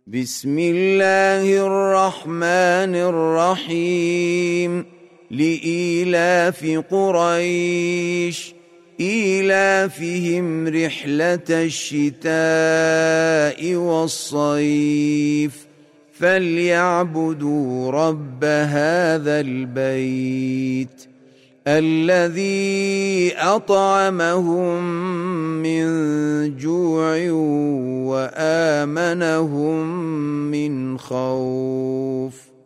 بسم الله الرحمن الرحيم لإيلاف قريش إيلافهم رحلة الشتاء والصيف فليعبدوا رب هذا البيت الذي أطعمهم من جوع وآمنهم من خوف.